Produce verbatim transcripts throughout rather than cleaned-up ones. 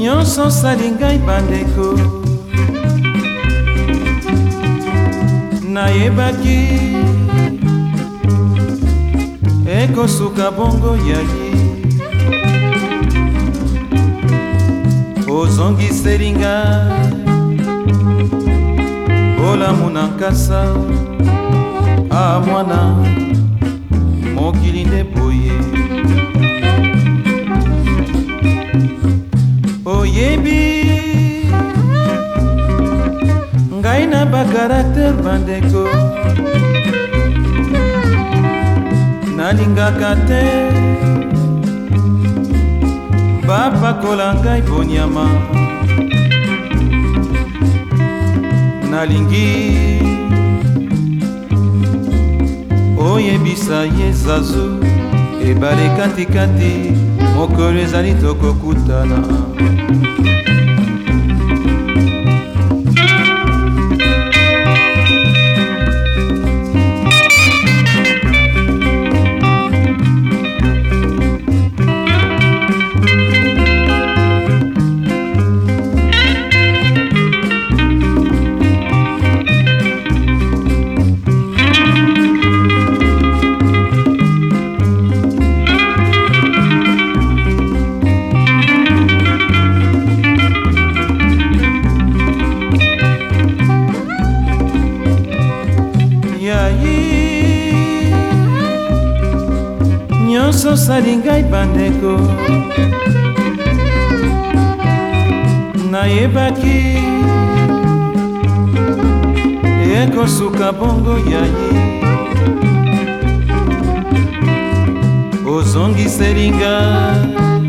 nyonso osali ngai bandeko, nayebaki ekosuka bongo yaki. Ozongiseli ngai bolamu na nkasa, a mwana mokili nde boye. Oyebi ngai na bakarakter bandeko, nalingaka te bapakola ngai bonyama. Nalingi oyebisa ye zazu ebale katikati, mokolo ezali tokokutana. Nyonso osali ngai bandeko, nayebaki ekosuka bongo yayi. Ozongiseli ngai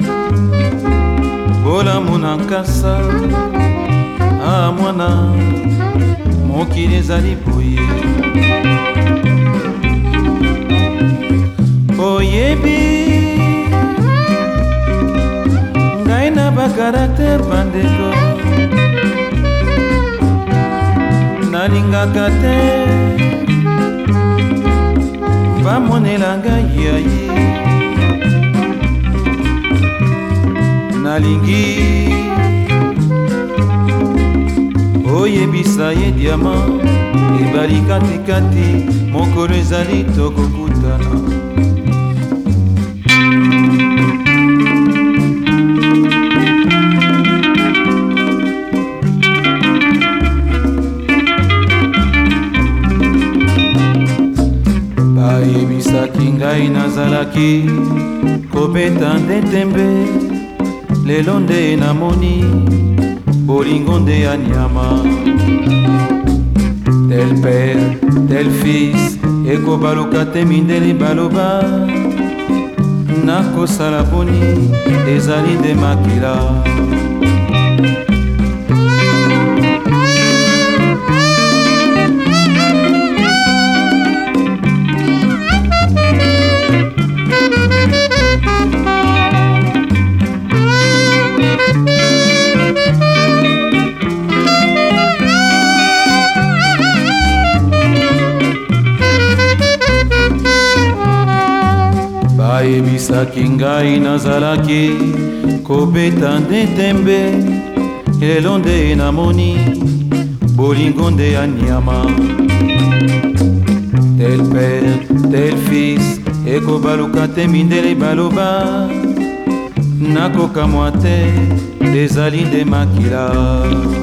bolamu na nkasa, a mwana mokili ezali boye. Oyebi ngai na bakarakter bandeko, nalingaka te bamonela ngai yayi. Nalingi oyebisa ye diama ebali katikati, mokolo ezali tokokutana. Bayebisaki ngai nazalaki kobeta nde tembe, lelo nde namoni bolingo nde ya nyama. Tel père, tel fils, ekobaluka te mindele baloba, nakosala boni ezali nde makila. Bayebisaki ngai nazalaki kobeta nde tembe, lelo nde namoni bolingo nde ya nyama. Tel père, tel fils, ekobaluka te mindele baloba, nakokamwa te ezali nde makila.